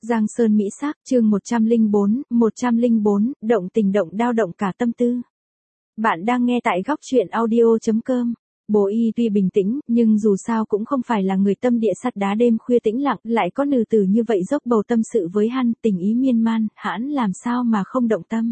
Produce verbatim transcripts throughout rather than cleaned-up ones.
Giang Sơn Mỹ Sắc, chương một trăm lẻ bốn, một trăm lẻ bốn, động tình động đao động cả tâm tư. Bạn đang nghe tại góc truyện audio chấm com. Bố y tuy bình tĩnh, nhưng dù sao cũng không phải là người tâm địa sắt đá đêm khuya tĩnh lặng, lại có nữ tử như vậy dốc bầu tâm sự với hắn, tình ý miên man, hãn làm sao mà không động tâm.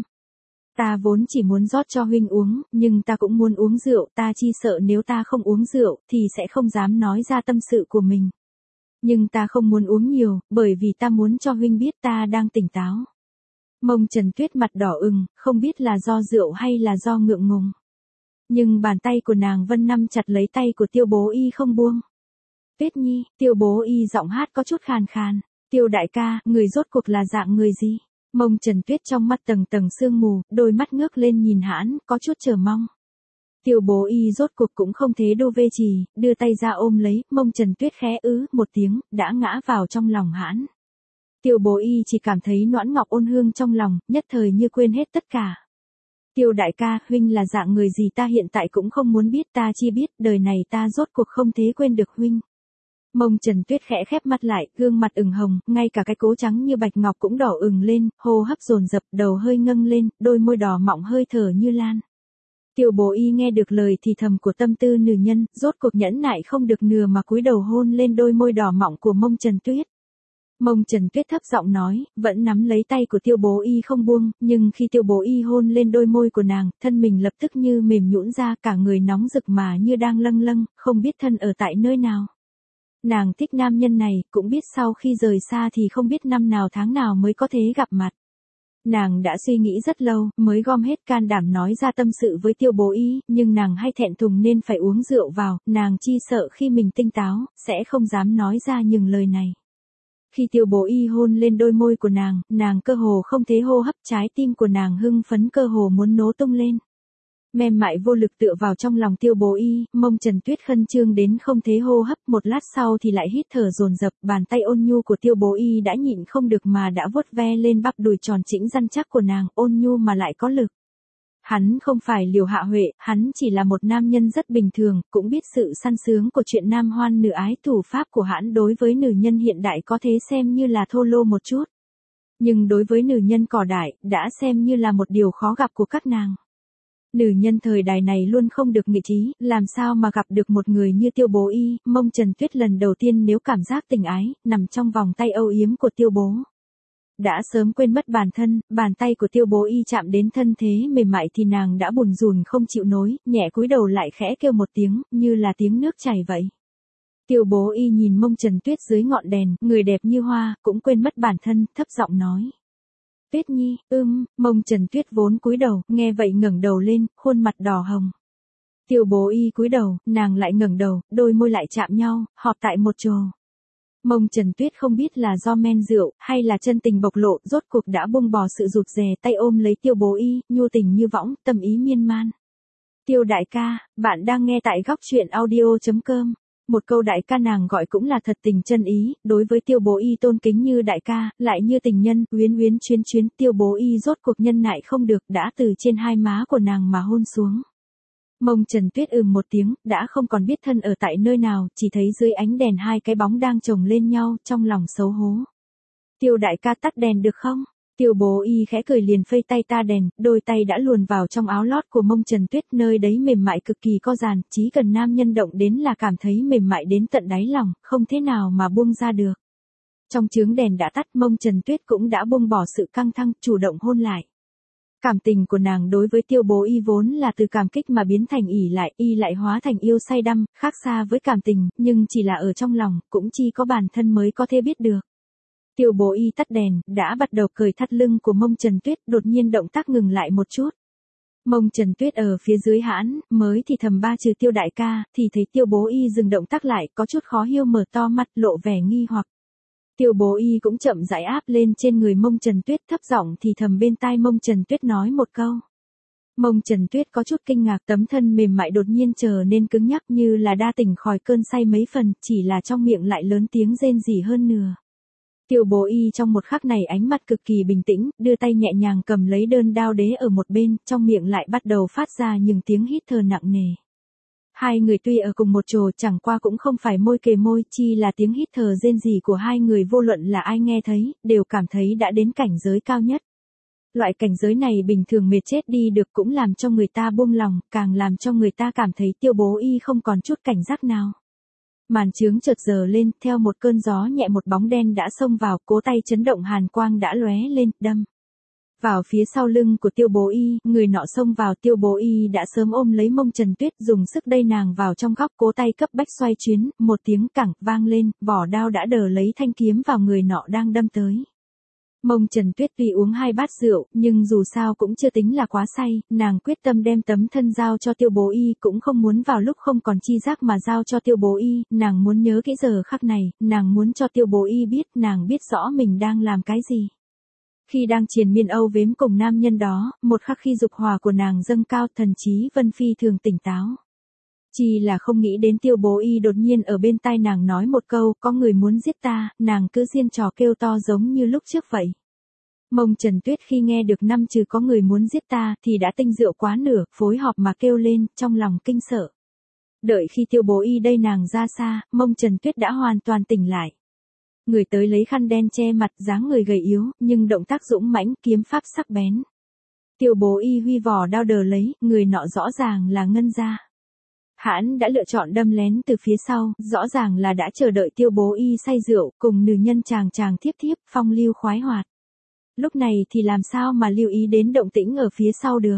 Ta vốn chỉ muốn rót cho huynh uống, nhưng ta cũng muốn uống rượu, ta chi sợ nếu ta không uống rượu, thì sẽ không dám nói ra tâm sự của mình. Nhưng ta không muốn uống nhiều, bởi vì ta muốn cho huynh biết ta đang tỉnh táo. Mông Trần Tuyết mặt đỏ ửng, không biết là do rượu hay là do ngượng ngùng. Nhưng bàn tay của nàng vẫn nắm chặt lấy tay của Tiêu Bố Y không buông. Tuyết Nhi, Tiêu Bố Y giọng hát có chút khàn khàn. Tiêu đại ca, người rốt cuộc là dạng người gì? Mông Trần Tuyết trong mắt tầng tầng sương mù, đôi mắt ngước lên nhìn hãn, có chút chờ mong. Tiêu Bố Y rốt cuộc cũng không thế đô vê trì, đưa tay ra ôm lấy, Mông Trần Tuyết khẽ ứ một tiếng, đã ngã vào trong lòng hãn. Tiêu Bố Y chỉ cảm thấy noãn ngọc ôn hương trong lòng, nhất thời như quên hết tất cả. Tiêu đại ca, huynh là dạng người gì ta hiện tại cũng không muốn biết, ta chi biết, đời này ta rốt cuộc không thế quên được huynh. Mông Trần Tuyết khẽ khép mắt lại, gương mặt ửng hồng, ngay cả cái cố trắng như bạch ngọc cũng đỏ ửng lên, hô hấp dồn dập, đầu hơi ngâng lên, đôi môi đỏ mọng hơi thở như lan. Tiêu Bố Y nghe được lời thì thầm của tâm tư nữ nhân, rốt cuộc nhẫn nại không được nửa mà cúi đầu hôn lên đôi môi đỏ mọng của Mông Trần Tuyết. Mông Trần Tuyết thấp giọng nói, vẫn nắm lấy tay của Tiêu Bố Y không buông, nhưng khi Tiêu Bố Y hôn lên đôi môi của nàng, thân mình lập tức như mềm nhũn ra, cả người nóng rực mà như đang lâng lâng, không biết thân ở tại nơi nào. Nàng thích nam nhân này, cũng biết sau khi rời xa thì không biết năm nào tháng nào mới có thể gặp mặt. Nàng đã suy nghĩ rất lâu, mới gom hết can đảm nói ra tâm sự với Tiêu Bố Y, nhưng nàng hay thẹn thùng nên phải uống rượu vào, nàng chi sợ khi mình tinh táo, sẽ không dám nói ra những lời này. Khi Tiêu Bố Y hôn lên đôi môi của nàng, nàng cơ hồ không thế hô hấp, trái tim của nàng hưng phấn cơ hồ muốn nổ tung lên. Mềm mại vô lực tựa vào trong lòng Tiêu Bố Y, Mông Trần Tuyết khẩn trương đến không thế hô hấp, một lát sau thì lại hít thở dồn dập, bàn tay ôn nhu của Tiêu Bố Y đã nhịn không được mà đã vuốt ve lên bắp đùi tròn chỉnh rắn chắc của nàng, ôn nhu mà lại có lực. Hắn không phải Liều Hạ Huệ, hắn chỉ là một nam nhân rất bình thường, cũng biết sự săn sướng của chuyện nam hoan nữ ái, thủ pháp của hắn đối với nữ nhân hiện đại có thể xem như là thô lô một chút. Nhưng đối với nữ nhân cỏ đại, đã xem như là một điều khó gặp của các nàng. Nữ nhân thời đại này luôn không được nghị trí, làm sao mà gặp được một người như Tiêu Bố Y. Mông Trần Tuyết lần đầu tiên nếu cảm giác tình ái, nằm trong vòng tay âu yếm của Tiêu Bố. Đã sớm quên mất bản thân, bàn tay của Tiêu Bố Y chạm đến thân thế mềm mại thì nàng đã buồn rùn không chịu nổi, nhẹ cúi đầu lại khẽ kêu một tiếng, như là tiếng nước chảy vậy. Tiêu Bố Y nhìn Mông Trần Tuyết dưới ngọn đèn, người đẹp như hoa, cũng quên mất bản thân, thấp giọng nói. Tuyết Nhi, ưm, Mông Trần Tuyết vốn cúi đầu, nghe vậy ngẩng đầu lên, khuôn mặt đỏ hồng. Tiêu Bố Y cúi đầu, nàng lại ngẩng đầu, đôi môi lại chạm nhau, họp tại một chỗ. Mông Trần Tuyết không biết là do men rượu, hay là chân tình bộc lộ, rốt cuộc đã buông bỏ sự rụt rè, tay ôm lấy Tiêu Bố Y, nhu tình như võng, tâm ý miên man. Tiêu đại ca, bạn đang nghe tại góc truyện audio chấm com. Một câu đại ca nàng gọi cũng là thật tình chân ý, đối với Tiêu Bố Y tôn kính như đại ca, lại như tình nhân, uyến uyến chuyến chuyến, Tiêu Bố Y rốt cuộc nhân nại không được, đã từ trên hai má của nàng mà hôn xuống. Mông Trần Tuyết ừm một tiếng, đã không còn biết thân ở tại nơi nào, chỉ thấy dưới ánh đèn hai cái bóng đang chồng lên nhau, trong lòng xấu hố. Tiêu đại ca tắt đèn được không? Tiêu Bố Y khẽ cười liền phây tay ta đèn, đôi tay đã luồn vào trong áo lót của Mông Trần Tuyết, nơi đấy mềm mại cực kỳ co giãn, chỉ cần nam nhân động đến là cảm thấy mềm mại đến tận đáy lòng, không thế nào mà buông ra được. Trong chướng đèn đã tắt, Mông Trần Tuyết cũng đã buông bỏ sự căng thẳng, chủ động hôn lại. Cảm tình của nàng đối với Tiêu Bố Y vốn là từ cảm kích mà biến thành ỷ lại, y lại hóa thành yêu say đắm, khác xa với cảm tình, nhưng chỉ là ở trong lòng, cũng chỉ có bản thân mới có thể biết được. Tiêu Bố Y tắt đèn, đã bắt đầu cởi thắt lưng của Mông Trần Tuyết, đột nhiên động tác ngừng lại một chút. Mông Trần Tuyết ở phía dưới hãn, mới thì thầm ba chữ Tiêu đại ca, thì thấy Tiêu Bố Y dừng động tác lại, có chút khó hiểu mở to mắt, lộ vẻ nghi hoặc. Tiêu Bố Y cũng chậm rãi áp lên trên người Mông Trần Tuyết, thấp giọng thì thầm bên tai Mông Trần Tuyết nói một câu. Mông Trần Tuyết có chút kinh ngạc, tấm thân mềm mại đột nhiên trở nên cứng nhắc như là đa tỉnh khỏi cơn say mấy phần, chỉ là trong miệng lại lớn tiếng rên rỉ hơn nửa. Tiêu Bố Y trong một khắc này ánh mắt cực kỳ bình tĩnh, đưa tay nhẹ nhàng cầm lấy đơn đao đế ở một bên, trong miệng lại bắt đầu phát ra những tiếng hít thở nặng nề. Hai người tuy ở cùng một chỗ chẳng qua cũng không phải môi kề môi, chi là tiếng hít thở rên rỉ của hai người vô luận là ai nghe thấy, đều cảm thấy đã đến cảnh giới cao nhất. Loại cảnh giới này bình thường mệt chết đi được cũng làm cho người ta buông lòng, càng làm cho người ta cảm thấy Tiêu Bố Y không còn chút cảnh giác nào. Màn chướng chợt dờ lên, theo một cơn gió nhẹ một bóng đen đã xông vào, cố tay chấn động hàn quang đã lóe lên, đâm vào phía sau lưng của Tiêu Bố Y, người nọ xông vào, Tiêu Bố Y đã sớm ôm lấy mông Trần Tuyết, dùng sức đẩy nàng vào trong góc, cố tay cấp bách xoay chuyến, một tiếng cẳng vang lên, vỏ đao đã đờ lấy thanh kiếm vào người nọ đang đâm tới. Mông Trần Tuyết tuy uống hai bát rượu, nhưng dù sao cũng chưa tính là quá say, nàng quyết tâm đem tấm thân giao cho Tiêu Bố Y, cũng không muốn vào lúc không còn chi giác mà giao cho Tiêu Bố Y, nàng muốn nhớ kỹ giờ khắc này, nàng muốn cho Tiêu Bố Y biết, nàng biết rõ mình đang làm cái gì. Khi đang triền miên âu vếm cùng nam nhân đó, một khắc khi dục hỏa của nàng dâng cao, thần trí Vân Phi thường tỉnh táo. Chỉ là không nghĩ đến Tiêu Bố Y đột nhiên ở bên tai nàng nói một câu, có người muốn giết ta, nàng cứ diên trò kêu to giống như lúc trước vậy. Mông Trần Tuyết khi nghe được năm chữ có người muốn giết ta, thì đã tinh rượu quá nửa, phối hợp mà kêu lên, trong lòng kinh sợ. Đợi khi Tiêu Bố Y đẩy nàng ra xa, Mông Trần Tuyết đã hoàn toàn tỉnh lại. Người tới lấy khăn đen che mặt, dáng người gầy yếu, nhưng động tác dũng mãnh, kiếm pháp sắc bén. Tiêu Bố Y huy vỏ đao đờ lấy, người nọ rõ ràng là Ngân Gia. Hãn đã lựa chọn đâm lén từ phía sau, rõ ràng là đã chờ đợi Tiêu Bố Y say rượu, cùng nữ nhân chàng chàng thiếp thiếp, phong lưu khoái hoạt. Lúc này thì làm sao mà lưu ý đến động tĩnh ở phía sau được.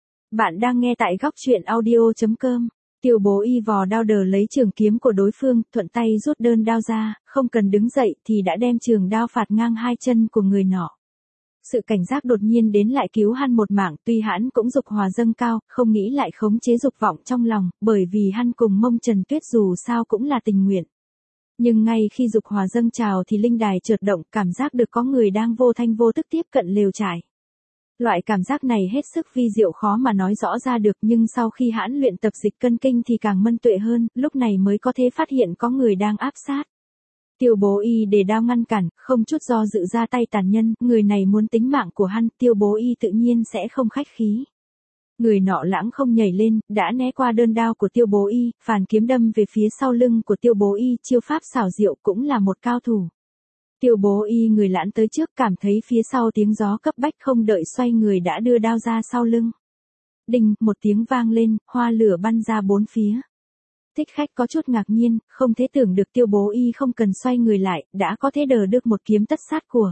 Bạn đang nghe tại góc truyện audio chấm com. Tiêu Bố Y vò đao đờ lấy trường kiếm của đối phương, thuận tay rút đơn đao ra, không cần đứng dậy thì đã đem trường đao phạt ngang hai chân của người nọ. Sự cảnh giác đột nhiên đến lại cứu hắn một mạng, tuy hắn cũng dục hỏa dâng cao, không nghĩ lại khống chế dục vọng trong lòng, bởi vì hắn cùng Mông Trần Tuyết dù sao cũng là tình nguyện. Nhưng ngay khi dục hỏa dâng trào thì linh đài chợt động, cảm giác được có người đang vô thanh vô tức tiếp cận lều trại. Loại cảm giác này hết sức vi diệu khó mà nói rõ ra được, nhưng sau khi hãn luyện tập dịch cân kinh thì càng mân tuệ hơn, lúc này mới có thể phát hiện có người đang áp sát. Tiêu Bố Y để đao ngăn cản, không chút do dự ra tay tàn nhân, người này muốn tính mạng của hắn, Tiêu Bố Y tự nhiên sẽ không khách khí. Người nọ lãng không nhảy lên, đã né qua đơn đao của Tiêu Bố Y, phản kiếm đâm về phía sau lưng của Tiêu Bố Y, chiêu pháp xảo diệu, cũng là một cao thủ. Tiêu Bố Y người lãn tới trước, cảm thấy phía sau tiếng gió cấp bách, không đợi xoay người đã đưa đao ra sau lưng. Đinh, một tiếng vang lên, hoa lửa bắn ra bốn phía. Thích Khách có chút ngạc nhiên, không thể tưởng được Tiêu Bố Y không cần xoay người lại, đã có thể đỡ được một kiếm tất sát của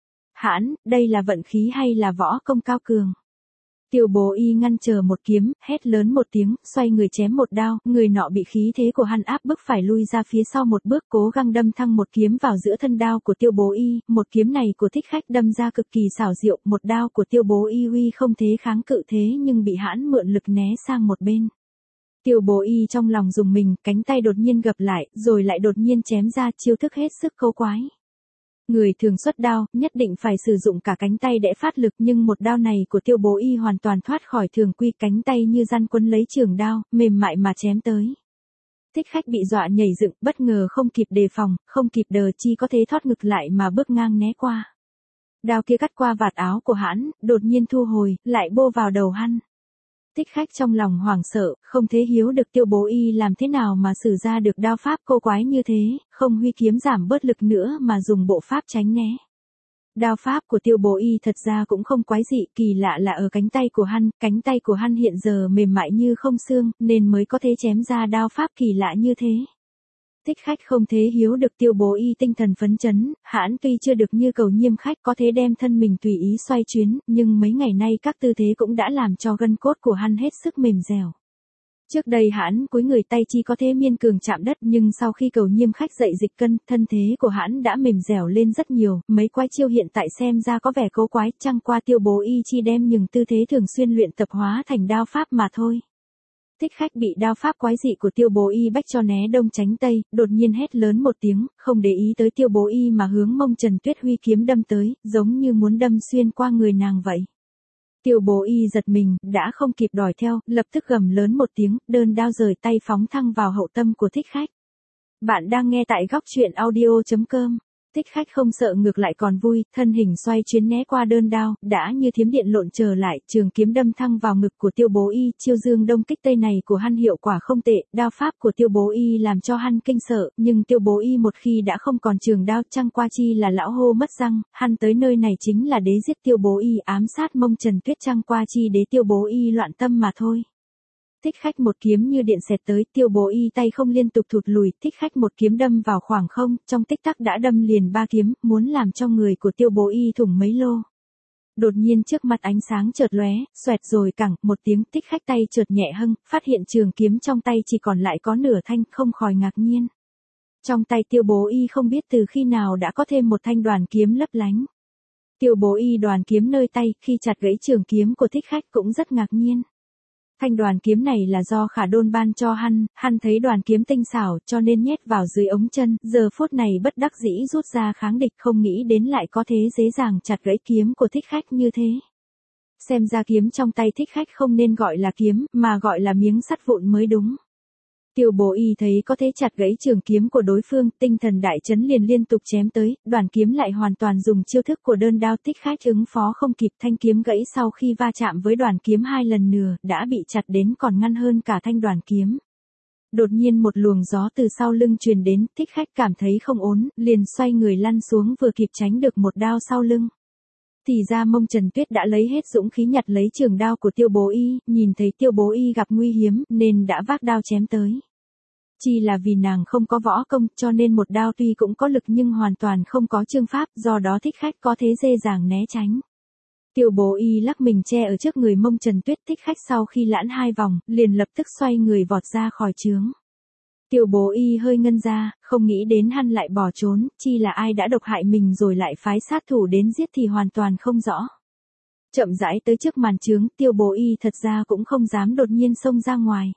hãn, đây là vận khí hay là võ công cao cường. Tiêu Bố Y ngăn chờ một kiếm, hét lớn một tiếng, xoay người chém một đao, người nọ bị khí thế của hắn áp bức phải lui ra phía sau một bước, cố gắng đâm thăng một kiếm vào giữa thân đao của Tiêu Bố Y, một kiếm này của Thích Khách đâm ra cực kỳ xảo diệu, một đao của Tiêu Bố Y huy không thế kháng cự thế nhưng bị hãn mượn lực né sang một bên. Tiêu Bố Y trong lòng dùng mình, cánh tay đột nhiên gập lại, rồi lại đột nhiên chém ra, chiêu thức hết sức khâu quái. Người thường xuất đao, nhất định phải sử dụng cả cánh tay để phát lực, nhưng một đao này của Tiêu Bố Y hoàn toàn thoát khỏi thường quy, cánh tay như răn quấn lấy trường đao, mềm mại mà chém tới. Thích Khách bị dọa nhảy dựng, bất ngờ không kịp đề phòng, không kịp đờ chi có thể thoát ngực lại mà bước ngang né qua. Đao kia cắt qua vạt áo của hắn, đột nhiên thu hồi, lại bô vào đầu hắn. Thích Khách trong lòng hoảng sợ, không thể hiếu được Tiêu Bố Y làm thế nào mà sử ra được đao pháp cô quái như thế, không huy kiếm giảm bớt lực nữa mà dùng bộ pháp tránh né. Đao pháp của Tiêu Bố Y thật ra cũng không quái dị, kỳ lạ là ở cánh tay của hắn, cánh tay của hắn hiện giờ mềm mại như không xương, nên mới có thể chém ra đao pháp kỳ lạ như thế. Thích Khách không thể hiếu được Tiêu Bố Y tinh thần phấn chấn, hãn tuy chưa được như Cầu Nhiêm Khách có thể đem thân mình tùy ý xoay chuyến, nhưng mấy ngày nay các tư thế cũng đã làm cho gân cốt của hắn hết sức mềm dẻo. Trước đây hãn cúi người tay chi có thể miên cường chạm đất, nhưng sau khi Cầu Nhiêm Khách dạy dịch cân, thân thế của hãn đã mềm dẻo lên rất nhiều, mấy quái chiêu hiện tại xem ra có vẻ cố quái, chăng qua Tiêu Bố Y chi đem những tư thế thường xuyên luyện tập hóa thành đao pháp mà thôi. Thích Khách bị đao pháp quái dị của Tiêu Bố Y bách cho né đông tránh tây, đột nhiên hét lớn một tiếng, không để ý tới Tiêu Bố Y mà hướng Mông Trần Tuyết huy kiếm đâm tới, giống như muốn đâm xuyên qua người nàng vậy. Tiêu Bố Y giật mình, đã không kịp đòi theo, lập tức gầm lớn một tiếng, đơn đao rời tay phóng thăng vào hậu tâm của Thích Khách. Bạn đang nghe tại góc truyện audio chấm com. Thích khách không sợ ngược lại còn vui, thân hình xoay chuyến né qua đơn đao, đã như thiểm điện lộn trở lại, trường kiếm đâm thăng vào ngực của Tiêu Bố Y, chiêu dương đông kích tây này của hắn hiệu quả không tệ, đao pháp của Tiêu Bố Y làm cho hắn kinh sợ, nhưng Tiêu Bố Y một khi đã không còn trường đao, chăng qua chi là lão hô mất răng, hắn tới nơi này chính là đế giết Tiêu Bố Y, ám sát Mông Trần Tuyết, chăng qua chi đế Tiêu Bố Y loạn tâm mà thôi. Thích khách một kiếm như điện xẹt tới, Tiêu Bố Y tay không liên tục thụt lùi, thích khách một kiếm đâm vào khoảng không, trong tích tắc đã đâm liền ba kiếm, muốn làm cho người của Tiêu Bố Y thủng mấy lô. Đột nhiên trước mặt ánh sáng chợt lóe, xoẹt rồi cẳng, một tiếng, thích khách tay chợt nhẹ hâng, phát hiện trường kiếm trong tay chỉ còn lại có nửa thanh, không khỏi ngạc nhiên. Trong tay Tiêu Bố Y không biết từ khi nào đã có thêm một thanh đoàn kiếm lấp lánh. Tiêu Bố Y đoàn kiếm nơi tay, khi chặt gãy trường kiếm của thích khách cũng rất ngạc nhiên. Thanh đoàn kiếm này là do Khả Đôn ban cho hắn, hắn thấy đoàn kiếm tinh xảo cho nên nhét vào dưới ống chân, giờ phút này bất đắc dĩ rút ra kháng địch, không nghĩ đến lại có thế dễ dàng chặt gãy kiếm của thích khách như thế. Xem ra kiếm trong tay thích khách không nên gọi là kiếm, mà gọi là miếng sắt vụn mới đúng. Tiêu Bố Y thấy có thế chặt gãy trường kiếm của đối phương, tinh thần đại chấn liền liên tục chém tới, đoàn kiếm lại hoàn toàn dùng chiêu thức của đơn đao, thích khách ứng phó không kịp, thanh kiếm gãy sau khi va chạm với đoàn kiếm hai lần nửa, đã bị chặt đến còn ngăn hơn cả thanh đoàn kiếm. Đột nhiên một luồng gió từ sau lưng truyền đến, thích khách cảm thấy không ổn, liền xoay người lăn xuống vừa kịp tránh được một đao sau lưng. Thì ra Mông Trần Tuyết đã lấy hết dũng khí nhặt lấy trường đao của Tiêu Bố Y, nhìn thấy Tiêu Bố Y gặp nguy hiểm, nên đã vác đao chém tới. Chỉ là vì nàng không có võ công, cho nên một đao tuy cũng có lực nhưng hoàn toàn không có chương pháp, do đó thích khách có thế dễ dàng né tránh. Tiêu Bố Y lắc mình che ở trước người Mông Trần Tuyết, thích khách sau khi lãn hai vòng, liền lập tức xoay người vọt ra khỏi trướng. Tiêu Bố Y hơi ngân ra, không nghĩ đến hắn lại bỏ trốn, chi là ai đã độc hại mình rồi lại phái sát thủ đến giết thì hoàn toàn không rõ. Chậm rãi tới trước màn trướng, Tiêu Bố Y thật ra cũng không dám đột nhiên xông ra ngoài.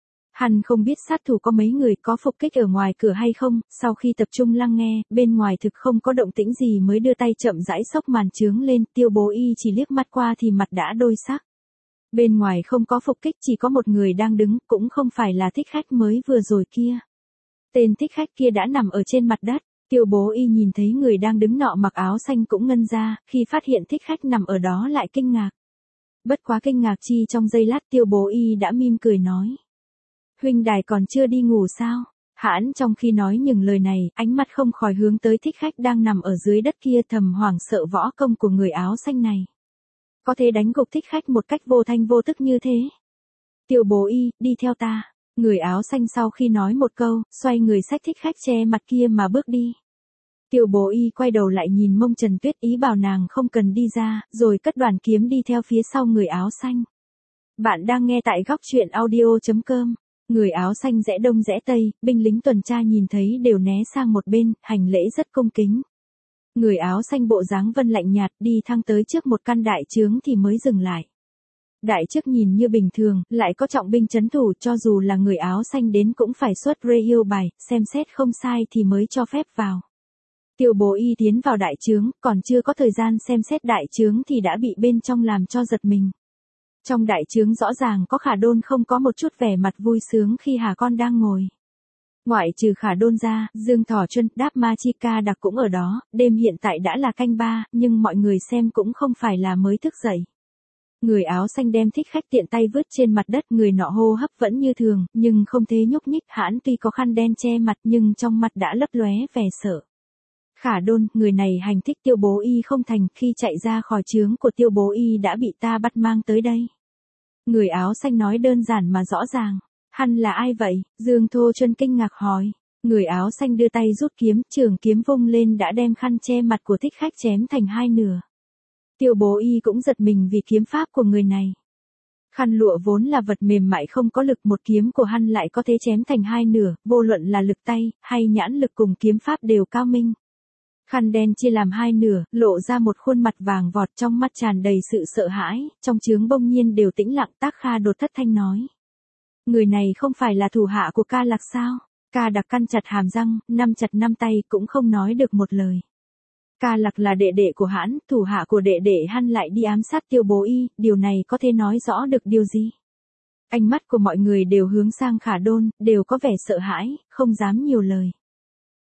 Hắn không biết sát thủ có mấy người, có phục kích ở ngoài cửa hay không, sau khi tập trung lắng nghe, bên ngoài thực không có động tĩnh gì mới đưa tay chậm rãi xốc màn trướng lên, Tiêu Bố Y chỉ liếc mắt qua thì mặt đã đôi sắc. Bên ngoài không có phục kích, chỉ có một người đang đứng, cũng không phải là thích khách mới vừa rồi kia. Tên thích khách kia đã nằm ở trên mặt đất, Tiêu Bố Y nhìn thấy người đang đứng nọ mặc áo xanh cũng ngân ra, khi phát hiện thích khách nằm ở đó lại kinh ngạc. Bất quá kinh ngạc chi trong giây lát, Tiêu Bố Y đã mỉm cười nói. Huynh đài còn chưa đi ngủ sao? Hãn trong khi nói những lời này, ánh mắt không khỏi hướng tới thích khách đang nằm ở dưới đất kia, thầm hoảng sợ võ công của người áo xanh này. Có thể đánh gục thích khách một cách vô thanh vô tức như thế. Tiêu Bố Y, đi theo ta. Người áo xanh sau khi nói một câu, xoay người xách thích khách che mặt kia mà bước đi. Tiêu Bố Y quay đầu lại nhìn Mông Trần Tuyết, ý bảo nàng không cần đi ra, rồi cất đoàn kiếm đi theo phía sau người áo xanh. Bạn đang nghe tại góc truyện audio chấm com. Người áo xanh rẽ đông rẽ tây, binh lính tuần tra nhìn thấy đều né sang một bên, hành lễ rất cung kính. Người áo xanh bộ dáng vân lạnh nhạt đi thang tới trước một căn đại trướng thì mới dừng lại. Đại trước nhìn như bình thường, lại có trọng binh trấn thủ, cho dù là người áo xanh đến cũng phải xuất rê yêu bài, xem xét không sai thì mới cho phép vào. Tiêu Bố Y tiến vào đại trướng, còn chưa có thời gian xem xét đại trướng thì đã bị bên trong làm cho giật mình. Trong đại trướng rõ ràng có Khả Đôn không có một chút vẻ mặt vui sướng khi Hà Con đang ngồi. Ngoại trừ Khả Đôn ra, Dương Thỏ Chuân, Đáp Ma Chi Ca Đặc cũng ở đó, đêm hiện tại đã là canh ba, nhưng mọi người xem cũng không phải là mới thức dậy. Người áo xanh đem thích khách tiện tay vứt trên mặt đất, người nọ hô hấp vẫn như thường, nhưng không thế nhúc nhích, hãn tuy có khăn đen che mặt nhưng trong mặt đã lấp lóe vẻ sợ. Khả Đôn, người này hành thích Tiêu Bố Y không thành, khi chạy ra khỏi trướng của Tiêu Bố Y đã bị ta bắt mang tới đây. Người áo xanh nói đơn giản mà rõ ràng. Hắn là ai vậy? Dương Thô Chuân kinh ngạc hỏi. Người áo xanh đưa tay rút kiếm, trường kiếm vung lên đã đem khăn che mặt của thích khách chém thành hai nửa. Tiêu Bố Y cũng giật mình vì kiếm pháp của người này. Khăn lụa vốn là vật mềm mại không có lực, một kiếm của hắn lại có thể chém thành hai nửa, vô luận là lực tay, hay nhãn lực cùng kiếm pháp đều cao minh. Khăn đen chia làm hai nửa, lộ ra một khuôn mặt vàng vọt, trong mắt tràn đầy sự sợ hãi, trong trướng bỗng nhiên đều tĩnh lặng. Tác Kha đột thất thanh nói. Người này không phải là thủ hạ của Ca Lạc sao? Ca Đặc căn chặt hàm răng, nắm chặt năm tay cũng không nói được một lời. Ca Lạc là đệ đệ của hắn, thủ hạ của đệ đệ hắn lại đi ám sát Tiêu Bố Y, điều này có thể nói rõ được điều gì? Ánh mắt của mọi người đều hướng sang Khả Đôn, đều có vẻ sợ hãi, không dám nhiều lời.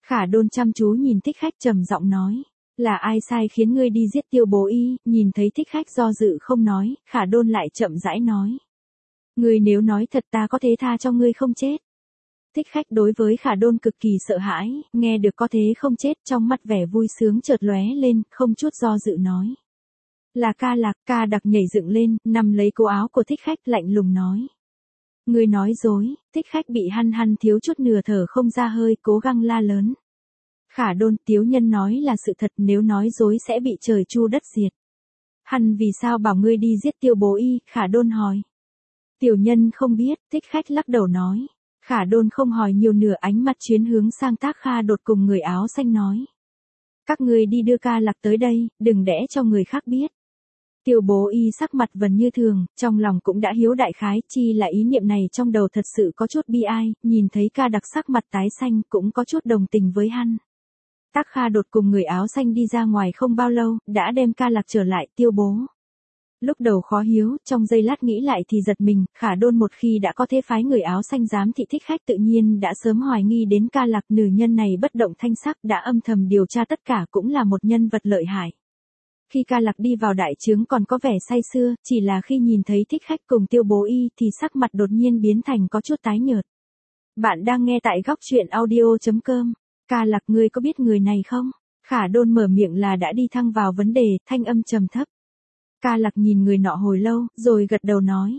Khả Đôn chăm chú nhìn Thích Khách trầm giọng nói. Là ai sai khiến ngươi đi giết Tiêu Bố Y? Nhìn thấy Thích Khách do dự không nói, Khả Đôn lại chậm rãi nói. Ngươi nếu nói thật ta có thể tha cho ngươi không chết. Thích Khách đối với Khả Đôn cực kỳ sợ hãi, nghe được có thế không chết trong mắt vẻ vui sướng chợt lóe lên, không chút do dự nói. Là Ca Lạc. Ca Đặc nhảy dựng lên, nắm lấy cổ áo của Thích Khách lạnh lùng nói. Ngươi nói dối. Thích Khách bị hăn hăn thiếu chút nửa thở không ra hơi, cố gắng la lớn. Khả Đôn, Tiếu Nhân nói là sự thật, nếu nói dối sẽ bị trời chu đất diệt. Hắn vì sao bảo ngươi đi giết Tiêu Bố Y? Khả Đôn hỏi. Tiểu nhân không biết. Thích Khách lắc đầu nói. Khả Đôn không hỏi nhiều nửa, ánh mắt chuyến hướng sang Tác Kha Đột cùng người áo xanh nói. Các ngươi đi đưa Ca Lạc tới đây, đừng để cho người khác biết. Tiêu Bố Y sắc mặt vẫn như thường, trong lòng cũng đã hiếu đại khái, chi là ý niệm này trong đầu thật sự có chút bi ai, nhìn thấy Ca Đặc sắc mặt tái xanh cũng có chút đồng tình với hắn. Tác Kha Đột cùng người áo xanh đi ra ngoài không bao lâu, đã đem Ca Lạc trở lại. Tiêu Bố. Lúc đầu khó hiếu, trong giây lát nghĩ lại thì giật mình, Khả Đôn một khi đã có thể phái người áo xanh giám thị Thích Khách tự nhiên đã sớm hoài nghi đến Ca Lạc. Nữ nhân này bất động thanh sắc đã âm thầm điều tra tất cả, cũng là một nhân vật lợi hại. Khi Ca Lạc đi vào đại trướng còn có vẻ say sưa, chỉ là khi nhìn thấy Thích Khách cùng Tiêu Bố Y thì sắc mặt đột nhiên biến thành có chút tái nhợt. Bạn đang nghe tại góc truyện audio chấm com. Ca Lạc, ngươi có biết người này không? Khả Đôn mở miệng là đã đi thẳng vào vấn đề, thanh âm trầm thấp. Ca Lạc nhìn người nọ hồi lâu, rồi gật đầu nói.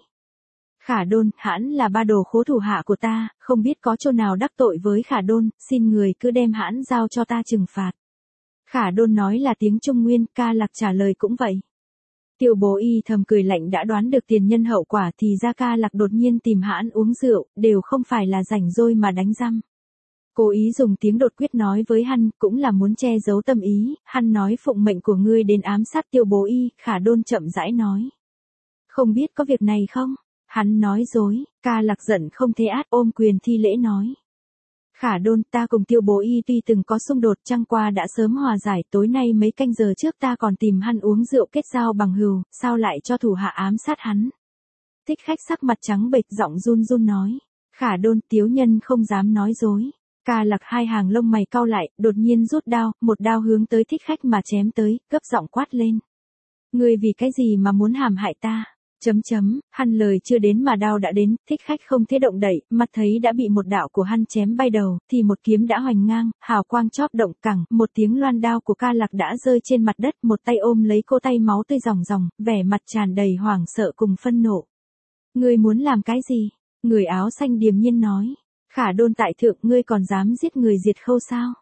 Khả Đôn, hãn là ba đồ khố thủ hạ của ta, không biết có chỗ nào đắc tội với Khả Đôn, xin người cứ đem hãn giao cho ta trừng phạt. Khả Đôn nói là tiếng Trung Nguyên, Ca Lạc trả lời cũng vậy. Tiêu Bố Y thầm cười lạnh, đã đoán được tiền nhân hậu quả thì ra Ca Lạc đột nhiên tìm hãn uống rượu, đều không phải là rảnh rỗi mà đánh răm. Cố ý dùng tiếng đột quyết nói với hắn, cũng là muốn che giấu tâm ý. Hắn nói phụng mệnh của ngươi đến ám sát Tiêu Bố Y. Khả Đôn chậm rãi nói. Không biết có việc này không? Hắn nói dối. Ca Lạc giận không thế át, ôm quyền thi lễ nói. Khả Đôn, ta cùng Tiêu Bố Y tuy từng có xung đột, chẳng qua đã sớm hòa giải. Tối nay mấy canh giờ trước ta còn tìm hắn uống rượu kết giao bằng hữu, sao lại cho thủ hạ ám sát hắn? Thích Khách sắc mặt trắng bệch, giọng run run nói. Khả Đôn, Tiếu Nhân không dám nói dối. Ca Lạc hai hàng lông mày cau lại, đột nhiên rút đao, một đao hướng tới Thích Khách mà chém tới, gấp giọng quát lên. Ngươi vì cái gì mà muốn hãm hại ta? Chấm chấm, hắn lời chưa đến mà đao đã đến, Thích Khách không thể động đậy, mắt thấy đã bị một đạo của hắn chém bay đầu, thì một kiếm đã hoành ngang, hào quang chóp động cẳng, một tiếng loan đao của Ca Lạc đã rơi trên mặt đất, một tay ôm lấy cô, tay máu tươi ròng ròng, vẻ mặt tràn đầy hoảng sợ cùng phân nộ. Ngươi muốn làm cái gì? Người áo xanh điềm nhiên nói. Khả Đôn tại thượng, ngươi còn dám giết người diệt khâu sao?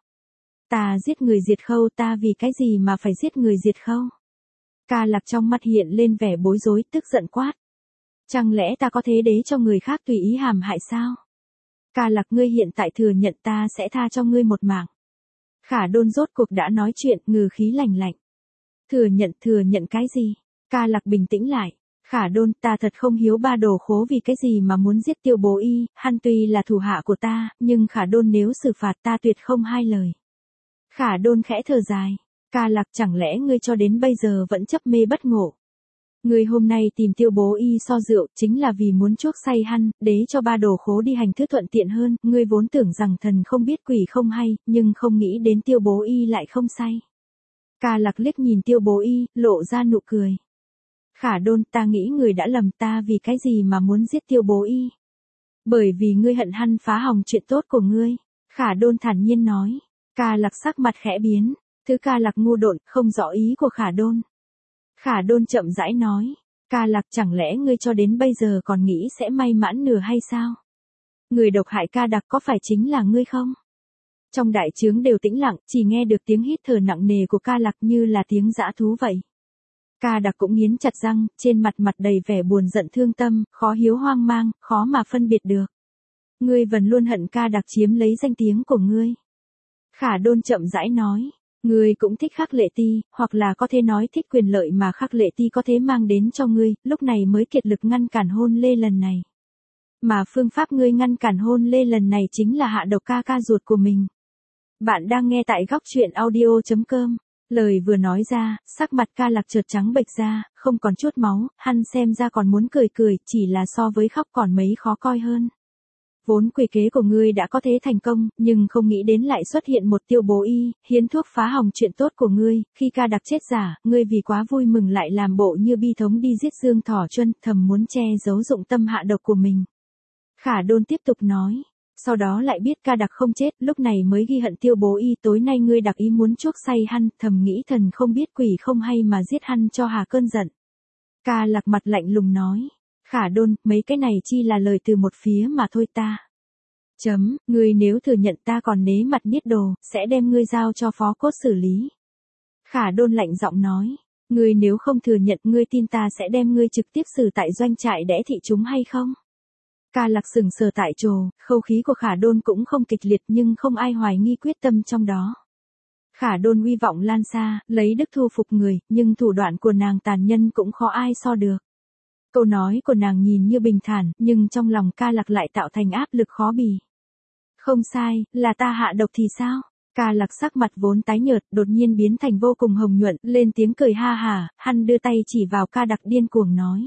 Ta giết người diệt khâu, ta vì cái gì mà phải giết người diệt khâu? Ca Lạc trong mắt hiện lên vẻ bối rối, tức giận quát. Chẳng lẽ ta có thế đế cho người khác tùy ý hãm hại sao? Ca Lạc, ngươi hiện tại thừa nhận ta sẽ tha cho ngươi một mạng. Khả Đôn rốt cuộc đã nói chuyện, ngừ khí lạnh lạnh. Thừa nhận, thừa nhận cái gì? Ca Lạc bình tĩnh lại. Khả Đôn, ta thật không hiếu ba đồ khố vì cái gì mà muốn giết Tiêu Bố Y, hắn tuy là thủ hạ của ta, nhưng Khả Đôn nếu xử phạt ta tuyệt không hai lời. Khả Đôn khẽ thở dài. Ca Lạc, chẳng lẽ ngươi cho đến bây giờ vẫn chấp mê bất ngộ? Ngươi hôm nay tìm Tiêu Bố Y so rượu, chính là vì muốn chuốc say hắn, đế cho ba đồ khố đi hành thứ thuận tiện hơn, ngươi vốn tưởng rằng thần không biết quỷ không hay, nhưng không nghĩ đến Tiêu Bố Y lại không say. Ca Lạc liếc nhìn Tiêu Bố Y, lộ ra nụ cười. Khả Đôn, ta nghĩ người đã lầm, ta vì cái gì mà muốn giết Tiêu Bố Y? Bởi vì ngươi hận hắn phá hỏng chuyện tốt của ngươi. Khả Đôn thản nhiên nói. Ca Lạc sắc mặt khẽ biến. Thứ Ca Lạc ngu độn, không rõ ý của Khả Đôn. Khả Đôn chậm rãi nói. Ca Lạc, chẳng lẽ ngươi cho đến bây giờ còn nghĩ sẽ may mãn nửa hay sao? Người độc hại Ca Đặc có phải chính là ngươi không? Trong đại trướng đều tĩnh lặng, chỉ nghe được tiếng hít thở nặng nề của Ca Lạc như là tiếng dã thú vậy. Ca Đặc cũng nghiến chặt răng, trên mặt mặt đầy vẻ buồn giận thương tâm, khó hiếu hoang mang, khó mà phân biệt được. Ngươi vẫn luôn hận Ca Đặc chiếm lấy danh tiếng của ngươi. Khả Đôn chậm rãi nói, ngươi cũng thích Khắc Lệ Ti, hoặc là có thể nói thích quyền lợi mà Khắc Lệ Ti có thể mang đến cho ngươi, lúc này mới kiệt lực ngăn cản hôn lê lần này. Mà phương pháp ngươi ngăn cản hôn lê lần này chính là hạ độc ca ca ruột của mình. Bạn đang nghe tại góc truyện audio chấm com. Lời vừa nói ra, sắc mặt Ca Lạc chợt trắng bệch ra, không còn chút máu, hắn xem ra còn muốn cười cười, chỉ là so với khóc còn mấy khó coi hơn. Vốn quỷ kế của ngươi đã có thể thành công, nhưng không nghĩ đến lại xuất hiện một Tiêu Bố Y, hiến thuốc phá hỏng chuyện tốt của ngươi, khi Ca Đặc chết giả, ngươi vì quá vui mừng lại làm bộ như bi thống đi giết Dương Thỏ Chuân, thầm muốn che giấu dụng tâm hạ độc của mình. Khả Đôn tiếp tục nói. Sau đó lại biết Ca Đặc không chết, lúc này mới ghi hận Tiêu Bố Y, tối nay ngươi đặc ý muốn chuốc say hắn, thầm nghĩ thần không biết quỷ không hay mà giết hắn cho hà cơn giận. Ca Lạc mặt lạnh lùng nói. Khả Đôn, mấy cái này chi là lời từ một phía mà thôi ta. Chấm, ngươi nếu thừa nhận ta còn nế mặt niết đồ, sẽ đem ngươi giao cho phó cốt xử lý. Khả Đôn lạnh giọng nói. Ngươi nếu không thừa nhận, ngươi tin ta sẽ đem ngươi trực tiếp xử tại doanh trại đẽ thị chúng hay không? Ca Lạc sững sờ tại chỗ, khẩu khí của Khả Đôn cũng không kịch liệt nhưng không ai hoài nghi quyết tâm trong đó. Khả Đôn uy vọng lan xa, lấy đức thu phục người, nhưng thủ đoạn của nàng tàn nhân cũng khó ai so được. Câu nói của nàng nhìn như bình thản, nhưng trong lòng Ca Lạc lại tạo thành áp lực khó bì. Không sai, là ta hạ độc thì sao? Ca Lạc sắc mặt vốn tái nhợt, đột nhiên biến thành vô cùng hồng nhuận, lên tiếng cười ha hả, hắn đưa tay chỉ vào Ca Đặc điên cuồng nói.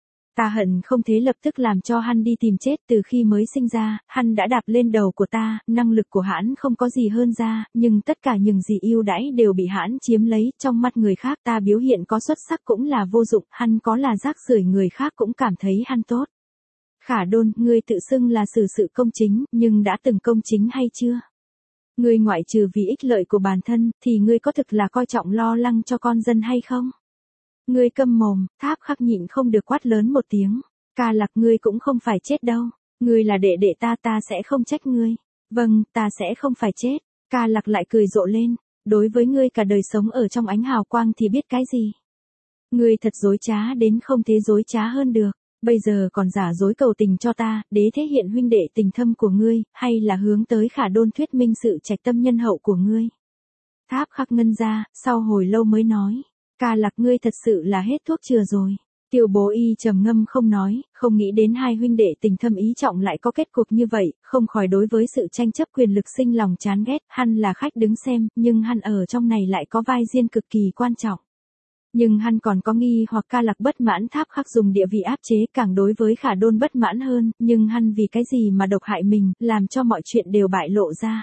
Ta hận không thế lập tức làm cho hắn đi tìm chết, từ khi mới sinh ra, hắn đã đạp lên đầu của ta, năng lực của hắn không có gì hơn ra, nhưng tất cả những gì ưu đãi đều bị hắn chiếm lấy, trong mắt người khác ta biểu hiện có xuất sắc cũng là vô dụng, hắn có là rác rưởi người khác cũng cảm thấy hắn tốt. Khả Đôn, ngươi tự xưng là xử sự công chính, nhưng đã từng công chính hay chưa? Ngươi ngoại trừ vì ích lợi của bản thân, thì ngươi có thực là coi trọng lo lắng cho con dân hay không? Ngươi câm mồm, Tháp Khắc nhịn không được quát lớn một tiếng. Ca Lạc, ngươi cũng không phải chết đâu. Ngươi là đệ đệ ta, ta sẽ không trách ngươi. Vâng, ta sẽ không phải chết. Ca Lạc lại cười rộ lên. Đối với ngươi cả đời sống ở trong ánh hào quang thì biết cái gì? Ngươi thật dối trá đến không thể dối trá hơn được. Bây giờ còn giả dối cầu tình cho ta, đế thế hiện huynh đệ tình thâm của ngươi, hay là hướng tới Khả Đôn thuyết minh sự trạch tâm nhân hậu của ngươi? Tháp Khắc ngân ra, sau hồi lâu mới nói. Ca Lạc, ngươi thật sự là hết thuốc chữa rồi. Tiêu Bố Y trầm ngâm không nói, không nghĩ đến hai huynh đệ tình thâm ý trọng lại có kết cục như vậy, không khỏi đối với sự tranh chấp quyền lực sinh lòng chán ghét, hắn là khách đứng xem, nhưng hắn ở trong này lại có vai riêng cực kỳ quan trọng. Nhưng hắn còn có nghi hoặc Ca Lạc bất mãn Tháp Khắc dùng địa vị áp chế, càng đối với Khả Đôn bất mãn hơn, nhưng hắn vì cái gì mà độc hại mình, làm cho mọi chuyện đều bại lộ ra.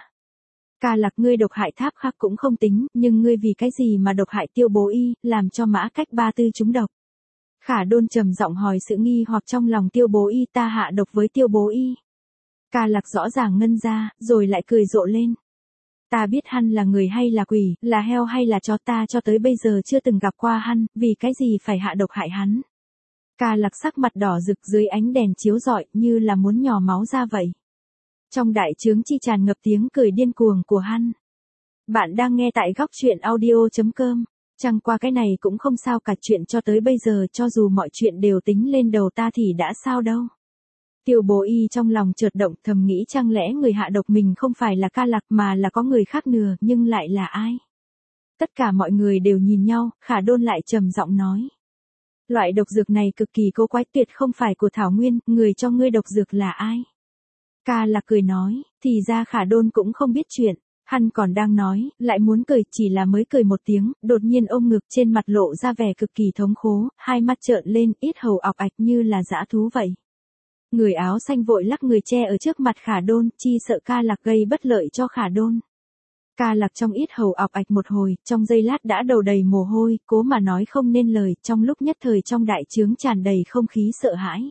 Ca Lạc, ngươi độc hại Tháp Khắc cũng không tính, nhưng ngươi vì cái gì mà độc hại Tiêu Bố Y, làm cho Mã Cách Ba Tư trúng độc? Khả Đôn trầm giọng hỏi sự nghi hoặc trong lòng Tiêu Bố Y, ta hạ độc với Tiêu Bố Y. Ca Lạc rõ ràng ngân ra, rồi lại cười rộ lên. Ta biết hắn là người hay là quỷ, là heo hay là chó, ta cho tới bây giờ chưa từng gặp qua hắn, vì cái gì phải hạ độc hại hắn? Ca Lạc sắc mặt đỏ rực dưới ánh đèn chiếu rọi, như là muốn nhỏ máu ra vậy. Trong đại trướng chi tràn ngập tiếng cười điên cuồng của hắn. Bạn đang nghe tại góc truyện audio chấm com. Chẳng qua cái này cũng không sao cả, chuyện cho tới bây giờ cho dù mọi chuyện đều tính lên đầu ta thì đã sao đâu. Tiêu Bố Y trong lòng chợt động, thầm nghĩ chẳng lẽ người hạ độc mình không phải là Ca Lạc mà là có người khác nừa, nhưng lại là ai? Tất cả mọi người đều nhìn nhau, Khả Đôn lại trầm giọng nói. Loại độc dược này cực kỳ cố quái, tuyệt không phải của Thảo Nguyên, người cho ngươi độc dược là ai? Ca Lạc cười nói, thì ra Khả Đôn cũng không biết chuyện. Hắn còn đang nói, lại muốn cười, chỉ là mới cười một tiếng, đột nhiên ôm ngực, trên mặt lộ ra vẻ cực kỳ thống khổ, hai mắt trợn lên, yết hầu ọc ạch như là dã thú vậy. Người áo xanh vội lắc người che ở trước mặt Khả Đôn, chi sợ Ca Lạc gây bất lợi cho Khả Đôn. Ca Lạc trong yết hầu ọc ạch một hồi, trong giây lát đã đầu đầy mồ hôi, cố mà nói không nên lời, trong lúc nhất thời trong đại trướng tràn đầy không khí sợ hãi.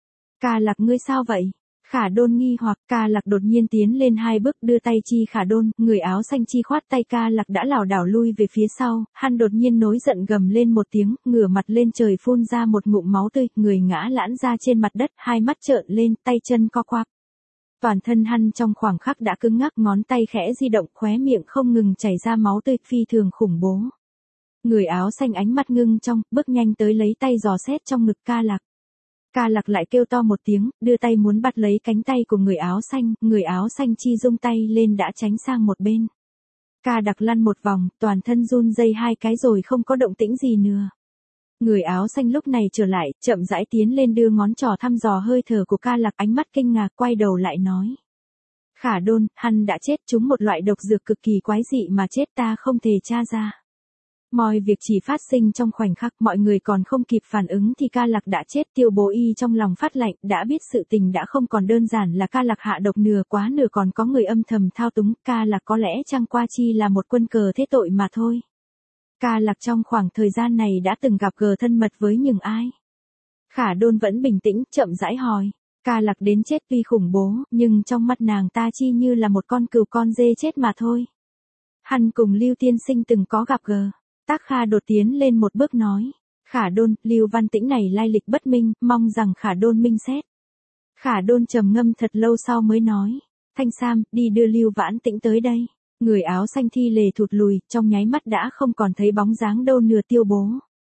Ca Lạc, ngươi sao vậy? Khả Đôn nghi hoặc, Ca Lạc đột nhiên tiến lên hai bước, đưa tay chi Khả Đôn, người áo xanh chi khoát tay Ca Lạc đã lảo đảo lui về phía sau, hắn đột nhiên nổi giận gầm lên một tiếng, ngửa mặt lên trời phun ra một ngụm máu tươi, người ngã lãn ra trên mặt đất, hai mắt trợn lên, tay chân co quắp. Toàn thân hắn trong khoảng khắc đã cứng ngắc, ngón tay khẽ di động, khóe miệng không ngừng chảy ra máu tươi, phi thường khủng bố. Người áo xanh ánh mắt ngưng trong, bước nhanh tới lấy tay dò xét trong ngực Ca Lạc. Ca Lạc lại kêu to một tiếng, đưa tay muốn bắt lấy cánh tay của người áo xanh, người áo xanh chi rung tay lên đã tránh sang một bên. Ca Đặc lăn một vòng, toàn thân run rẩy hai cái rồi không có động tĩnh gì nữa. Người áo xanh lúc này trở lại, chậm rãi tiến lên đưa ngón trỏ thăm dò hơi thở của Ca Lạc, ánh mắt kinh ngạc, quay đầu lại nói. Khả Đôn, hắn đã chết, trúng một loại độc dược cực kỳ quái dị mà chết, ta không thể tra ra. Mọi việc chỉ phát sinh trong khoảnh khắc, mọi người còn không kịp phản ứng thì Ca Lạc đã chết. Tiêu Bố Y trong lòng phát lạnh, đã biết sự tình đã không còn đơn giản là Ca Lạc hạ độc, nửa quá nửa còn có người âm thầm thao túng. Ca Lạc có lẽ chẳng qua chi là một quân cờ thế tội mà thôi. Ca Lạc trong khoảng thời gian này đã từng gặp gỡ thân mật với những ai? Khả Đôn vẫn bình tĩnh, chậm rãi hỏi. Ca Lạc đến chết tuy khủng bố, nhưng trong mắt nàng ta chi như là một con cừu con dê chết mà thôi. Hắn cùng Lưu tiên sinh từng có gặp gỡ. Tác Kha đột tiến lên một bước nói. Khả Đôn, Lưu Văn Tĩnh này lai lịch bất minh, mong rằng Khả Đôn minh xét. Khả Đôn trầm ngâm thật lâu sau mới nói. Thanh Sam, đi đưa Lưu Vãn Tĩnh tới đây. Người áo xanh thi lề thụt lùi, trong nháy mắt đã không còn thấy bóng dáng đâu nửa Tiêu Bố.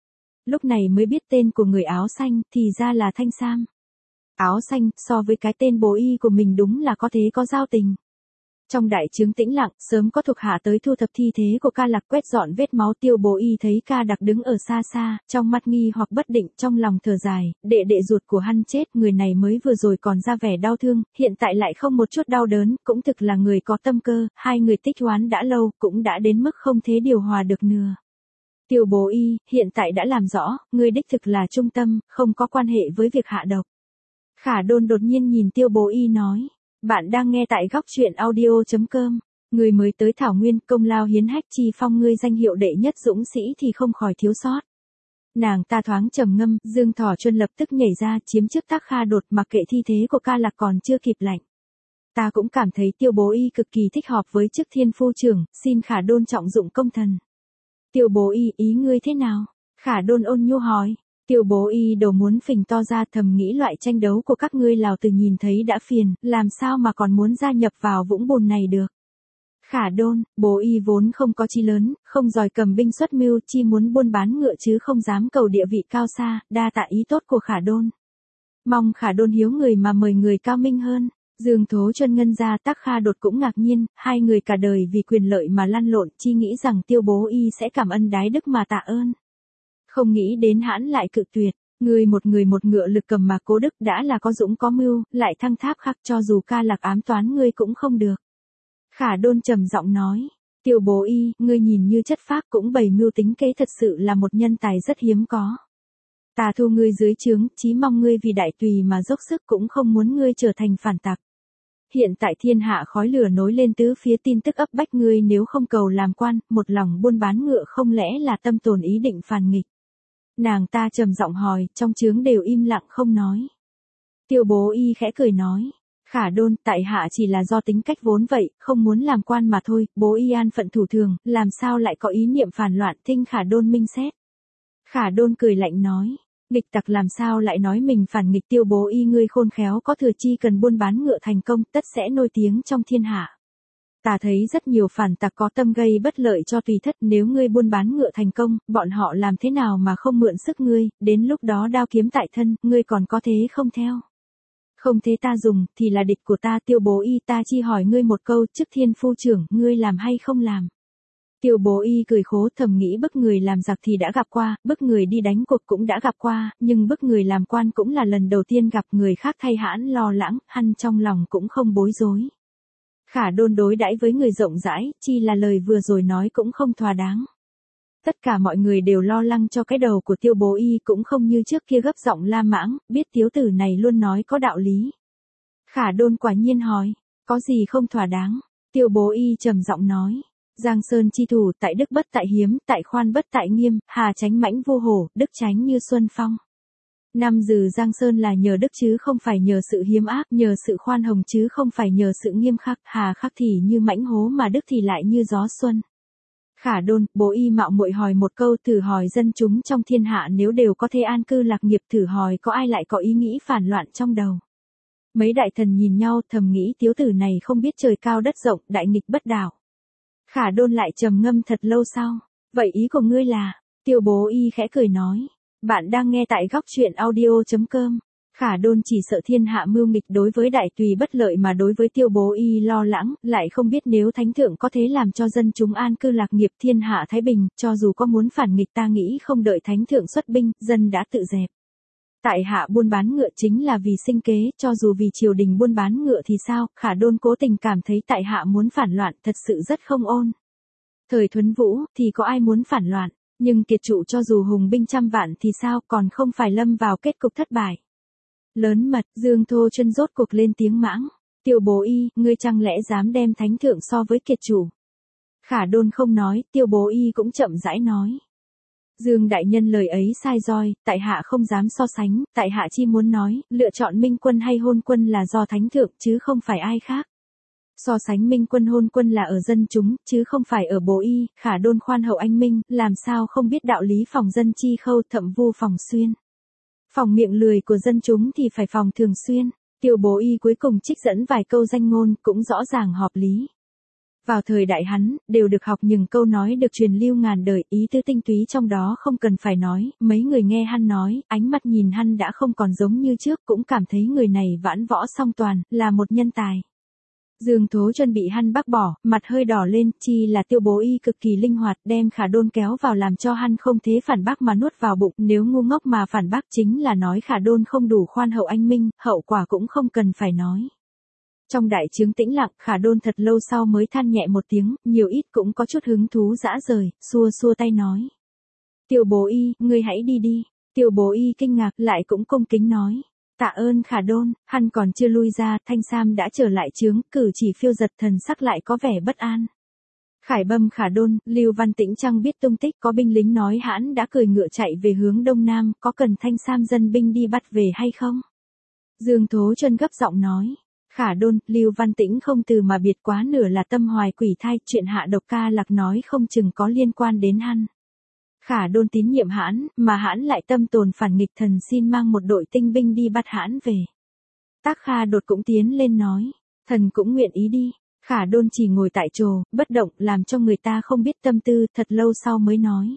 Lúc này mới biết tên của người áo xanh, thì ra là Thanh Sam. Áo xanh, so với cái tên Bố Y của mình đúng là có thế có giao tình. Trong đại trướng tĩnh lặng, sớm có thuộc hạ tới thu thập thi thế của Ca Lạc, quét dọn vết máu. Tiêu Bố Y thấy Ca Lạc đứng ở xa xa, trong mắt nghi hoặc bất định, trong lòng thở dài, đệ đệ ruột của hắn chết, người này mới vừa rồi còn ra vẻ đau thương, hiện tại lại không một chút đau đớn, cũng thực là người có tâm cơ, hai người tích oán đã lâu, cũng đã đến mức không thể điều hòa được nữa. Tiêu Bố Y, hiện tại đã làm rõ, người đích thực là trung tâm, không có quan hệ với việc hạ độc. Khả Đôn đột nhiên nhìn Tiêu Bố Y nói. Bạn đang nghe tại góc truyện audio.com. Người mới tới Thảo Nguyên, công lao hiến hách, chi phong ngươi danh hiệu đệ nhất dũng sĩ thì không khỏi thiếu sót. Nàng ta thoáng trầm ngâm, Dương Thỏ Chuân lập tức nhảy ra, chiếm trước Tác Kha đột, mặc kệ thi thế của Ca Lạc còn chưa kịp lạnh. Ta cũng cảm thấy Tiêu Bố Y cực kỳ thích hợp với chức thiên phu trưởng, xin Khả Đôn trọng dụng công thần. Tiêu Bố Y, ý ngươi thế nào? Khả Đôn ôn nhu hỏi. Tiêu Bố Y đầu muốn phình to ra, thầm nghĩ loại tranh đấu của các ngươi Lào Từ nhìn thấy đã phiền, làm sao mà còn muốn gia nhập vào vũng bùn này được. Khả Đôn, Bố Y vốn không có chi lớn, không giỏi cầm binh xuất mưu, chi muốn buôn bán ngựa chứ không dám cầu địa vị cao xa, đa tạ ý tốt của Khả Đôn. Mong Khả Đôn hiếu người mà mời người cao minh hơn. Dương Thố Chuân ngân ra, Tác Kha đột cũng ngạc nhiên, hai người cả đời vì quyền lợi mà lăn lộn, chi nghĩ rằng Tiêu Bố Y sẽ cảm ơn đái đức mà tạ ơn. Không nghĩ đến hãn lại cự tuyệt, người một người một ngựa lực cầm mà Cố Đức đã là có dũng có mưu, lại thăng tháp khắc, cho dù Ca Lạc ám toán ngươi cũng không được. Khả Đôn trầm giọng nói, Tiêu Bố Y, ngươi nhìn như chất phác cũng bày mưu tính kế, thật sự là một nhân tài rất hiếm có. Ta thu ngươi dưới trướng, chí mong ngươi vì đại tùy mà dốc sức, cũng không muốn ngươi trở thành phản tặc. Hiện tại thiên hạ khói lửa nối lên tứ phía, tin tức ấp bách ngươi nếu không cầu làm quan, một lòng buôn bán ngựa, không lẽ là tâm tồn ý định phản nghịch. Nàng ta trầm giọng hỏi, trong trướng đều im lặng không nói. Tiêu Bố Y khẽ cười nói, Khả Đôn, tại hạ chỉ là do tính cách vốn vậy, không muốn làm quan mà thôi, Bố Y an phận thủ thường, làm sao lại có ý niệm phản loạn, thinh Khả Đôn minh xét. Khả Đôn cười lạnh nói, nghịch tặc làm sao lại nói mình phản nghịch. Tiêu Bố Y ngươi khôn khéo có thừa, chi cần buôn bán ngựa thành công, tất sẽ nổi tiếng trong thiên hạ. Ta thấy rất nhiều phản tặc có tâm gây bất lợi cho tùy thất, nếu ngươi buôn bán ngựa thành công, bọn họ làm thế nào mà không mượn sức ngươi, đến lúc đó đao kiếm tại thân, ngươi còn có thế không theo. Không thế ta dùng, thì là địch của ta. Tiêu Bố Y, ta chi hỏi ngươi một câu, chức thiên phu trưởng, ngươi làm hay không làm. Tiêu Bố Y cười khố, thầm nghĩ bức người làm giặc thì đã gặp qua, bức người đi đánh cuộc cũng đã gặp qua, nhưng bức người làm quan cũng là lần đầu tiên gặp. Người khác thay hãn lo lắng, hắn trong lòng cũng không bối rối. Khả Đôn đối đãi với người rộng rãi, chi là lời vừa rồi nói cũng không thỏa đáng. Tất cả mọi người đều lo lắng cho cái đầu của Tiêu Bố Y, cũng không như trước kia gấp giọng la mãng, biết thiếu tử này luôn nói có đạo lý. Khả Đôn quả nhiên hỏi, có gì không thỏa đáng? Tiêu Bố Y trầm giọng nói, Giang Sơn chi thủ, tại đức bất tại hiếm, tại khoan bất tại nghiêm, hà tránh mãnh vô hổ, đức tránh như xuân phong. Năm dừ Giang Sơn là nhờ đức chứ không phải nhờ sự hiếm ác, nhờ sự khoan hồng chứ không phải nhờ sự nghiêm khắc, hà khắc thì như mãnh hố mà đức thì lại như gió xuân. Khả Đôn, Bố Y mạo muội hỏi một câu, thử hỏi dân chúng trong thiên hạ nếu đều có thể an cư lạc nghiệp, thử hỏi có ai lại có ý nghĩ phản loạn trong đầu. Mấy đại thần nhìn nhau, thầm nghĩ tiểu tử này không biết trời cao đất rộng, đại nghịch bất đạo. Khả Đôn lại trầm ngâm thật lâu sau, vậy ý của ngươi là? Tiêu Bố Y khẽ cười nói, bạn đang nghe tại góc truyện audio.com. Khả Đôn chỉ sợ thiên hạ mưu nghịch đối với đại tùy bất lợi, mà đối với Tiêu Bố Y lo lắng, lại không biết nếu thánh thượng có thể làm cho dân chúng an cư lạc nghiệp, thiên hạ thái bình, cho dù có muốn phản nghịch ta nghĩ không đợi thánh thượng xuất binh, dân đã tự dẹp. Tại hạ buôn bán ngựa chính là vì sinh kế, cho dù vì triều đình buôn bán ngựa thì sao? Khả Đôn cố tình cảm thấy tại hạ muốn phản loạn thật sự rất không ôn. Thời Thuấn Vũ thì có ai muốn phản loạn? Nhưng Kiệt trụ cho dù hùng binh trăm vạn thì sao, còn không phải lâm vào kết cục thất bại. Lớn mật, Dương Thô Chân rốt cuộc lên tiếng mãng. Tiêu Bố Y, ngươi chẳng lẽ dám đem thánh thượng so với Kiệt chủ? Khả Đôn không nói, Tiêu Bố Y cũng chậm rãi nói. Dương đại nhân lời ấy sai roi, tại hạ không dám so sánh, tại hạ chi muốn nói, lựa chọn minh quân hay hôn quân là do thánh thượng chứ không phải ai khác. So sánh minh quân hôn quân là ở dân chúng, chứ không phải ở Bố Y. Khả Đôn khoan hậu anh minh, làm sao không biết đạo lý phòng dân chi khâu thậm vu phòng xuyên. Phòng miệng lười của dân chúng thì phải phòng thường xuyên. Tiêu Bố Y cuối cùng trích dẫn vài câu danh ngôn, cũng rõ ràng hợp lý. Vào thời đại hắn, đều được học những câu nói được truyền lưu ngàn đời, ý tứ tinh túy trong đó không cần phải nói, mấy người nghe hắn nói, ánh mắt nhìn hắn đã không còn giống như trước, cũng cảm thấy người này vãn võ song toàn, là một nhân tài. Dương Thố Chân bị hắn bác bỏ, mặt hơi đỏ lên, chi là Tiêu Bố Y cực kỳ linh hoạt, đem Khả Đôn kéo vào làm cho hắn không thế phản bác mà nuốt vào bụng, nếu ngu ngốc mà phản bác chính là nói Khả Đôn không đủ khoan hậu anh minh, hậu quả cũng không cần phải nói. Trong đại trướng tĩnh lặng, Khả Đôn thật lâu sau mới than nhẹ một tiếng, nhiều ít cũng có chút hứng thú dã rời, xua xua tay nói. Tiêu Bố Y, ngươi hãy đi đi. Tiêu Bố Y kinh ngạc, lại cũng cung kính nói. Tạ ơn Khả Đôn, hắn còn chưa lui ra, Thanh Sam đã trở lại trướng, cử chỉ phiêu giật, thần sắc lại có vẻ bất an. Khải Bâm Khả Đôn, Lưu Văn Tĩnh chẳng biết tung tích, có binh lính nói hãn đã cưỡi ngựa chạy về hướng đông nam, có cần Thanh Sam dân binh đi bắt về hay không? Dương Thố Chân gấp giọng nói. Khả Đôn, Lưu Văn Tĩnh không từ mà biệt quá nửa là tâm hoài quỷ thai, chuyện hạ độc ca lạc nói không chừng có liên quan đến hắn. Khả Đôn tín nhiệm hãn, mà hãn lại tâm tồn phản nghịch, thần xin mang một đội tinh binh đi bắt hãn về. Tác Kha Đột cũng tiến lên nói, thần cũng nguyện ý đi. Khả Đôn chỉ ngồi tại chỗ, bất động, làm cho người ta không biết tâm tư, thật lâu sau mới nói.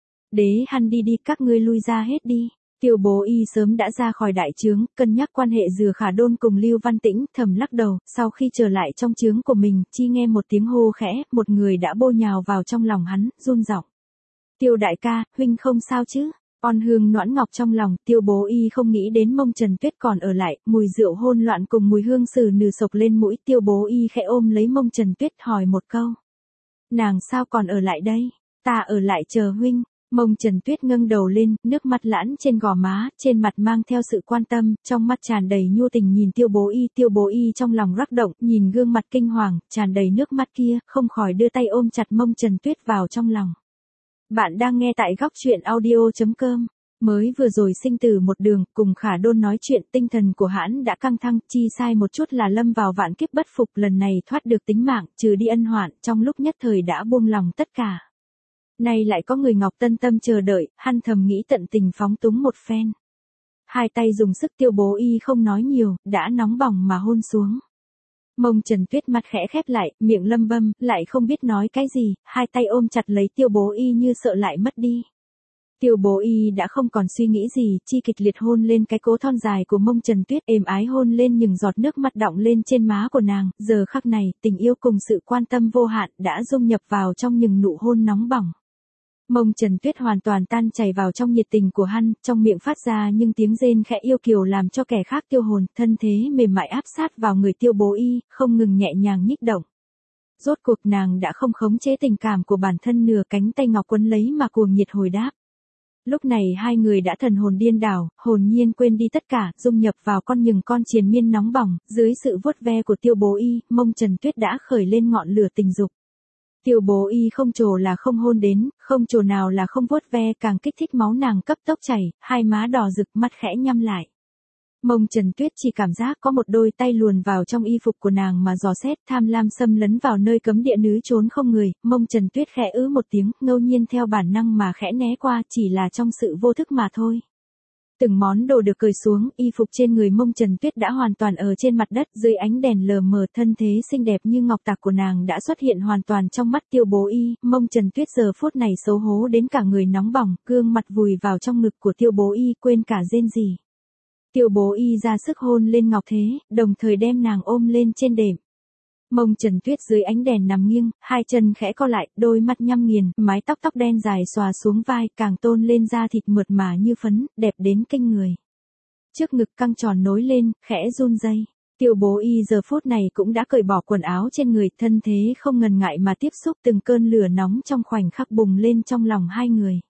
Đế hắn đi đi, các ngươi lui ra hết đi. Tiêu Bố Y sớm đã ra khỏi đại trướng, cân nhắc quan hệ giữa Khả Đôn cùng Lưu Văn Tĩnh, thầm lắc đầu, sau khi trở lại trong trướng của mình, chi nghe một tiếng hô khẽ, một người đã bô nhào vào trong lòng hắn, run giọng. Tiêu đại ca, huynh không sao chứ? On hương noãn ngọc trong lòng, Tiêu Bố Y không nghĩ đến Mông Trần Tuyết còn ở lại, mùi rượu hôn loạn cùng mùi hương sử nừ sộc lên mũi, Tiêu Bố Y khẽ ôm lấy Mông Trần Tuyết hỏi một câu. Nàng sao còn ở lại đây? Ta ở lại chờ huynh. Mông Trần Tuyết ngâng đầu lên, nước mắt lãn trên gò má, trên mặt mang theo sự quan tâm, trong mắt tràn đầy nhu tình nhìn Tiêu Bố Y, Tiêu Bố Y trong lòng rắc động, nhìn gương mặt kinh hoàng, tràn đầy nước mắt kia, không khỏi đưa tay ôm chặt Mông Trần Tuyết vào trong lòng. Bạn đang nghe tại góc truyện audio chấm com. Mới vừa rồi sinh tử một đường, cùng Khả Đôn nói chuyện, tinh thần của hãn đã căng thẳng, chi sai một chút là lâm vào vạn kiếp bất phục, lần này thoát được tính mạng, trừ đi ân hoạn, trong lúc nhất thời đã buông lòng tất cả. Nay lại có người Ngọc Tân Tâm chờ đợi, hắn thầm nghĩ tận tình phóng túng một phen. Hai tay dùng sức, Tiêu Bố Y không nói nhiều, đã nóng bỏng mà hôn xuống. Mông Trần Tuyết mặt khẽ khép lại, miệng lâm bâm, lại không biết nói cái gì, hai tay ôm chặt lấy Tiêu Bố Y như sợ lại mất đi. Tiêu Bố Y đã không còn suy nghĩ gì, chi kịch liệt hôn lên cái cố thon dài của Mông Trần Tuyết, êm ái hôn lên những giọt nước mắt đọng lên trên má của nàng, giờ khắc này, tình yêu cùng sự quan tâm vô hạn đã dung nhập vào trong những nụ hôn nóng bỏng. Mông Trần Tuyết hoàn toàn tan chảy vào trong nhiệt tình của hắn, trong miệng phát ra những tiếng rên khẽ yêu kiều làm cho kẻ khác tiêu hồn, thân thế mềm mại áp sát vào người Tiêu Bố Y, không ngừng nhẹ nhàng nhích động. Rốt cuộc nàng đã không khống chế tình cảm của bản thân, nửa cánh tay ngọc quấn lấy mà cuồng nhiệt hồi đáp. Lúc này hai người đã thần hồn điên đảo, hồn nhiên quên đi tất cả, dung nhập vào con nhừng con triền miên nóng bỏng, dưới sự vuốt ve của Tiêu Bố Y, Mông Trần Tuyết đã khởi lên ngọn lửa tình dục. Tiêu Bố Y không trồ là không hôn đến, không trồ nào là không vuốt ve, càng kích thích máu nàng cấp tốc chảy, hai má đỏ rực, mắt khẽ nhắm lại. Mông Trần Tuyết chỉ cảm giác có một đôi tay luồn vào trong y phục của nàng mà dò xét, tham lam xâm lấn vào nơi cấm địa nữ trốn không người. Mông Trần Tuyết khẽ ứ một tiếng, ngẫu nhiên theo bản năng mà khẽ né qua, chỉ là trong sự vô thức mà thôi. Từng món đồ được cởi xuống, y phục trên người Mông Trần Tuyết đã hoàn toàn ở trên mặt đất, dưới ánh đèn lờ mờ, thân thế xinh đẹp như ngọc tạc của nàng đã xuất hiện hoàn toàn trong mắt Tiêu Bố Y. Mông Trần Tuyết giờ phút này xấu hố đến cả người nóng bỏng, gương mặt vùi vào trong ngực của Tiêu Bố Y, quên cả rên rỉ. Tiêu Bố Y ra sức hôn lên ngọc thế, đồng thời đem nàng ôm lên trên đệm. Mông Trần Tuyết dưới ánh đèn nằm nghiêng, hai chân khẽ co lại, đôi mắt nhắm nghiền, mái tóc tóc đen dài xòa xuống vai, càng tôn lên da thịt mượt mà như phấn, đẹp đến kinh người. Trước ngực căng tròn nối lên, khẽ run rẩy. Tiêu Bố Y giờ phút này cũng đã cởi bỏ quần áo trên người, thân thế không ngần ngại mà tiếp xúc, từng cơn lửa nóng trong khoảnh khắc bùng lên trong lòng hai người.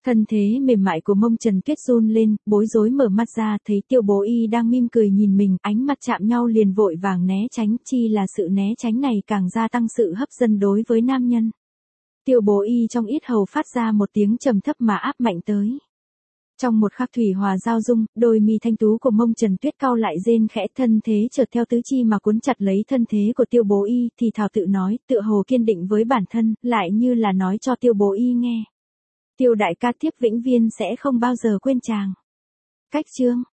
Thân thế mềm mại của Mông Trần Tuyết run lên, bối rối mở mắt ra thấy Tiêu Bố Y đang mỉm cười nhìn mình, ánh mặt chạm nhau liền vội vàng né tránh, chi là sự né tránh này càng gia tăng sự hấp dẫn đối với nam nhân. Tiêu Bố Y trong yết hầu phát ra một tiếng trầm thấp mà áp mạnh tới. Trong một khắc thủy hòa giao dung, đôi mi thanh tú của Mông Trần Tuyết cau lại rên khẽ, thân thế chợt theo tứ chi mà cuốn chặt lấy thân thế của Tiêu Bố Y, thì thào tự nói, tựa hồ kiên định với bản thân, lại như là nói cho Tiêu Bố Y nghe. Tiêu đại ca tiếp vĩnh viên sẽ không bao giờ quên chàng. Cách chương